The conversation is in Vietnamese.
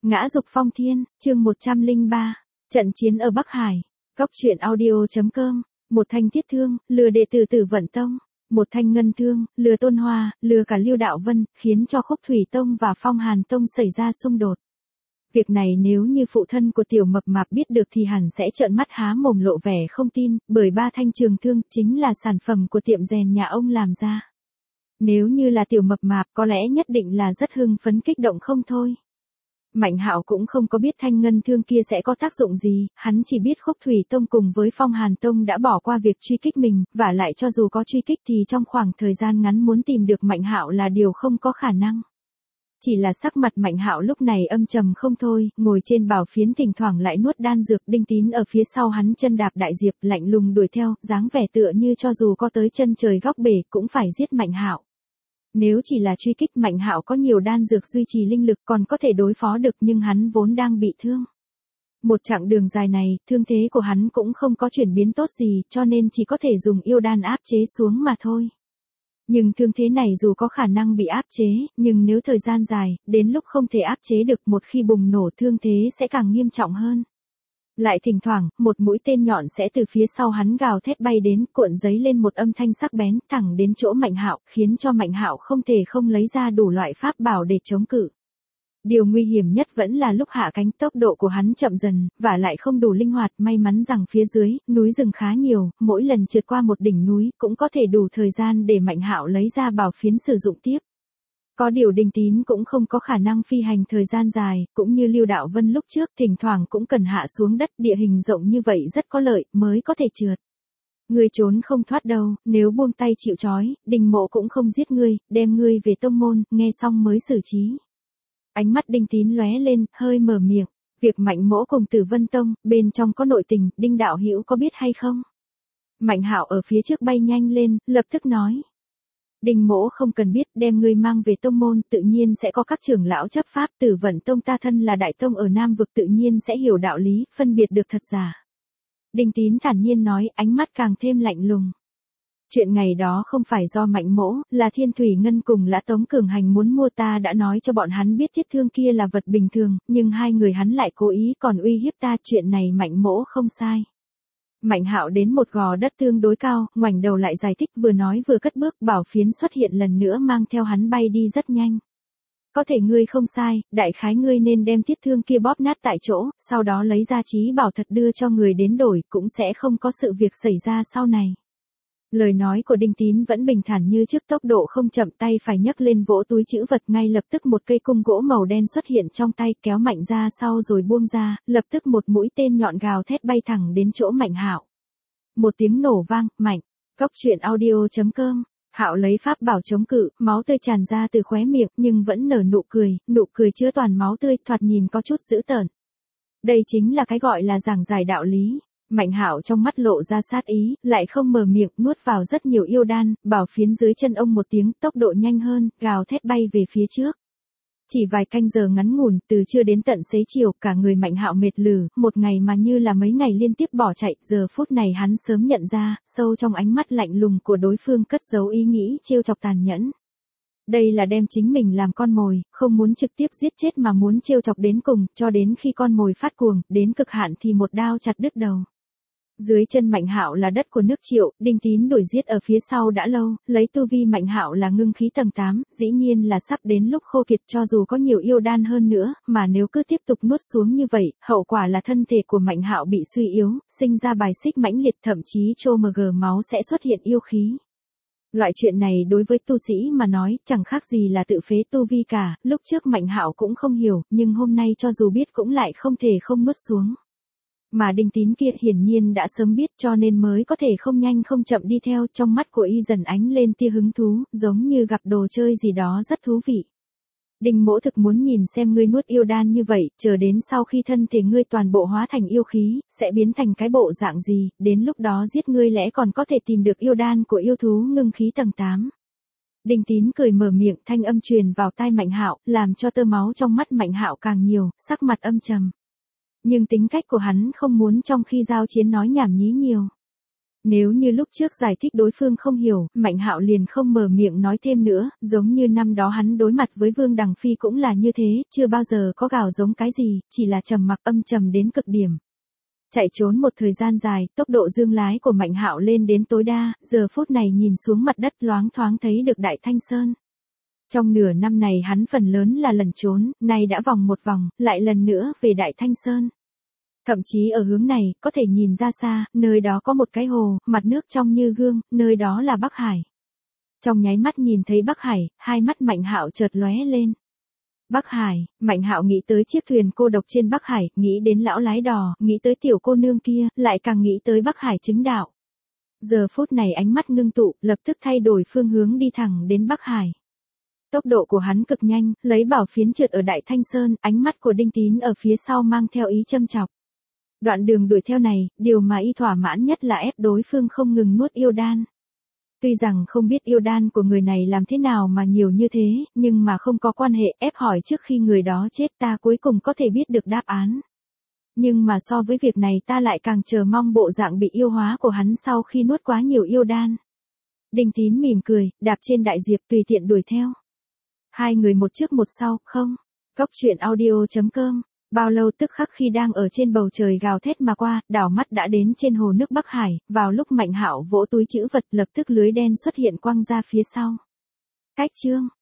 Ngã dục phong thiên, chương 103. Trận chiến ở Bắc Hải. Góc truyện audio.com. Một thanh thiết thương, lừa đệ tử Tử Vận Tông. Một thanh ngân thương, lừa Tôn Hoa, lừa cả Lưu Đạo Vân, khiến cho Khúc Thủy Tông và Phong Hàn Tông xảy ra xung đột. Việc này nếu như phụ thân của Tiểu Mập Mạp biết được thì hẳn sẽ trợn mắt há mồm lộ vẻ không tin, bởi ba thanh trường thương chính là sản phẩm của tiệm rèn nhà ông làm ra. Nếu như là Tiểu Mập Mạp có lẽ nhất định là rất hưng phấn kích động không thôi. Mạnh Hạo cũng không có biết thanh ngân thương kia sẽ có tác dụng gì, hắn chỉ biết Khúc Thủy Tông cùng với Phong Hàn Tông đã bỏ qua việc truy kích mình, và lại cho dù có truy kích thì trong khoảng thời gian ngắn muốn tìm được Mạnh Hạo là điều không có khả năng. Chỉ là sắc mặt Mạnh Hạo lúc này âm trầm không thôi, ngồi trên bảo phiến thỉnh thoảng lại nuốt đan dược. Đinh Tín ở phía sau hắn chân đạp đại diệp lạnh lùng đuổi theo, dáng vẻ tựa như cho dù có tới chân trời góc bể cũng phải giết Mạnh Hạo. Nếu chỉ là truy kích, Mạnh Hạo có nhiều đan dược duy trì linh lực còn có thể đối phó được, nhưng hắn vốn đang bị thương. Một chặng đường dài này, thương thế của hắn cũng không có chuyển biến tốt gì, cho nên chỉ có thể dùng yêu đan áp chế xuống mà thôi. Nhưng thương thế này dù có khả năng bị áp chế, nhưng nếu thời gian dài, đến lúc không thể áp chế được, một khi bùng nổ thương thế sẽ càng nghiêm trọng hơn. Lại thỉnh thoảng, một mũi tên nhọn sẽ từ phía sau hắn gào thét bay đến, cuộn giấy lên một âm thanh sắc bén, thẳng đến chỗ Mạnh Hạo, khiến cho Mạnh Hạo không thể không lấy ra đủ loại pháp bảo để chống cự. Điều nguy hiểm nhất vẫn là lúc hạ cánh, tốc độ của hắn chậm dần, và lại không đủ linh hoạt. May mắn rằng phía dưới, núi rừng khá nhiều, mỗi lần trượt qua một đỉnh núi, cũng có thể đủ thời gian để Mạnh Hạo lấy ra bảo phiến sử dụng tiếp. Có điều Đinh Tín cũng không có khả năng phi hành thời gian dài, cũng như Lưu Đạo Vân lúc trước, thỉnh thoảng cũng cần hạ xuống đất, địa hình rộng như vậy rất có lợi, mới có thể trượt. Ngươi trốn không thoát đâu, nếu buông tay chịu trói, Đinh Mộ cũng không giết ngươi, đem ngươi về tông môn, nghe xong mới xử trí. Ánh mắt Đinh Tín lóe lên, hơi mở miệng, việc Mạnh Mỗ cùng Tử Vân Tông, bên trong có nội tình, Đinh đạo hữu có biết hay không? Mạnh Hạo ở phía trước bay nhanh lên, lập tức nói. Đinh Mỗ không cần biết, đem ngươi mang về tông môn, tự nhiên sẽ có các trưởng lão chấp pháp. Tử Vận Tông ta thân là đại tông ở Nam Vực, tự nhiên sẽ hiểu đạo lý, phân biệt được thật giả. Đinh Tín thản nhiên nói, ánh mắt càng thêm lạnh lùng. Chuyện ngày đó không phải do Mạnh Mỗ, là Thiên Thủy Ngân cùng Lã Tống Cường Hành muốn mua. Ta đã nói cho bọn hắn biết thiết thương kia là vật bình thường, nhưng hai người hắn lại cố ý còn uy hiếp ta, chuyện này Mạnh Mỗ không sai. Mạnh Hạo đến một gò đất tương đối cao, ngoảnh đầu lại giải thích, vừa nói vừa cất bước, bảo phiến xuất hiện lần nữa mang theo hắn bay đi rất nhanh. Có thể ngươi không sai, đại khái ngươi nên đem thiết thương kia bóp nát tại chỗ, sau đó lấy ra trí bảo thật đưa cho người đến đổi, cũng sẽ không có sự việc xảy ra sau này. Lời nói của Đinh Tín vẫn bình thản như trước, tốc độ không chậm, tay phải nhấc lên vỗ túi trữ vật, ngay lập tức một cây cung gỗ màu đen xuất hiện trong tay, kéo mạnh ra sau rồi buông ra, lập tức một mũi tên nhọn gào thét bay thẳng đến chỗ Mạnh Hạo. Một tiếng nổ vang, mạnh. Góc truyện audio.com. Hạo lấy pháp bảo chống cự, máu tươi tràn ra từ khóe miệng, nhưng vẫn nở nụ cười chứa toàn máu tươi, thoạt nhìn có chút dữ tợn. Đây chính là cái gọi là giảng giải đạo lý. Mạnh Hạo trong mắt lộ ra sát ý, lại không mở miệng, nuốt vào rất nhiều yêu đan, bảo phiến dưới chân ông một tiếng, tốc độ nhanh hơn, gào thét bay về phía trước. Chỉ vài canh giờ ngắn ngủn, từ trưa đến tận xế chiều, cả người Mạnh Hạo mệt lử, một ngày mà như là mấy ngày liên tiếp bỏ chạy. Giờ phút này hắn sớm nhận ra, sâu trong ánh mắt lạnh lùng của đối phương cất giấu ý nghĩ trêu chọc tàn nhẫn. Đây là đem chính mình làm con mồi, không muốn trực tiếp giết chết mà muốn trêu chọc đến cùng, cho đến khi con mồi phát cuồng, đến cực hạn thì một đao chặt đứt đầu. Dưới chân Mạnh Hạo là đất của nước Triệu, Đinh Tín đuổi giết ở phía sau đã lâu, lấy tu vi Mạnh Hạo là ngưng khí tầng 8, dĩ nhiên là sắp đến lúc khô kiệt, cho dù có nhiều yêu đan hơn nữa, mà nếu cứ tiếp tục nuốt xuống như vậy, hậu quả là thân thể của Mạnh Hạo bị suy yếu, sinh ra bài xích mãnh liệt, thậm chí máu sẽ xuất hiện yêu khí. Loại chuyện này đối với tu sĩ mà nói, chẳng khác gì là tự phế tu vi cả, lúc trước Mạnh Hạo cũng không hiểu, nhưng hôm nay cho dù biết cũng lại không thể không nuốt xuống. Mà Đinh Tín kia hiển nhiên đã sớm biết, cho nên mới có thể không nhanh không chậm đi theo. Trong mắt của y dần ánh lên tia hứng thú, giống như gặp đồ chơi gì đó rất thú vị. Đinh Mỗ thực muốn nhìn xem ngươi nuốt yêu đan như vậy, chờ đến sau khi thân thể ngươi toàn bộ hóa thành yêu khí, sẽ biến thành cái bộ dạng gì, đến lúc đó giết ngươi lẽ còn có thể tìm được yêu đan của yêu thú ngưng khí tầng 8. Đinh Tín cười mở miệng, thanh âm truyền vào tai Mạnh Hạo, làm cho tơ máu trong mắt Mạnh Hạo càng nhiều, sắc mặt âm trầm. Nhưng tính cách của hắn không muốn trong khi giao chiến nói nhảm nhí nhiều. Nếu như lúc trước giải thích đối phương không hiểu, Mạnh Hạo liền không mở miệng nói thêm nữa, giống như năm đó hắn đối mặt với Vương Đằng Phi cũng là như thế, chưa bao giờ có gào giống cái gì, chỉ là trầm mặc âm trầm đến cực điểm. Chạy trốn một thời gian dài, tốc độ dương lái của Mạnh Hạo lên đến tối đa, giờ phút này nhìn xuống mặt đất loáng thoáng thấy được Đại Thanh Sơn. Trong nửa năm này hắn phần lớn là lẩn trốn, nay đã vòng một vòng, lại lần nữa về Đại Thanh Sơn. Thậm chí ở hướng này, có thể nhìn ra xa, nơi đó có một cái hồ, mặt nước trong như gương, nơi đó là Bắc Hải. Trong nháy mắt nhìn thấy Bắc Hải, hai mắt Mạnh Hạo chợt lóe lên. Bắc Hải, Mạnh Hạo nghĩ tới chiếc thuyền cô độc trên Bắc Hải, nghĩ đến lão lái đò, nghĩ tới tiểu cô nương kia, lại càng nghĩ tới Bắc Hải chứng đạo. Giờ phút này ánh mắt ngưng tụ, lập tức thay đổi phương hướng đi thẳng đến Bắc Hải. Tốc độ của hắn cực nhanh, lấy bảo phiến trượt ở Đại Thanh Sơn, ánh mắt của Đinh Tín ở phía sau mang theo ý châm chọc. Đoạn đường đuổi theo này, điều mà y thỏa mãn nhất là ép đối phương không ngừng nuốt yêu đan. Tuy rằng không biết yêu đan của người này làm thế nào mà nhiều như thế, nhưng mà không có quan hệ, ép hỏi trước khi người đó chết ta cuối cùng có thể biết được đáp án. Nhưng mà so với việc này ta lại càng chờ mong bộ dạng bị yêu hóa của hắn sau khi nuốt quá nhiều yêu đan. Đinh Tín mỉm cười, đạp trên đại diệp tùy tiện đuổi theo. Hai người một trước một sau, không. Góc truyện audio.com. Bao lâu tức khắc khi đang ở trên bầu trời gào thét mà qua, đảo mắt đã đến trên hồ nước Bắc Hải, vào lúc Mạnh Hạo vỗ túi trữ vật lập tức lưới đen xuất hiện quăng ra phía sau. Cách chương.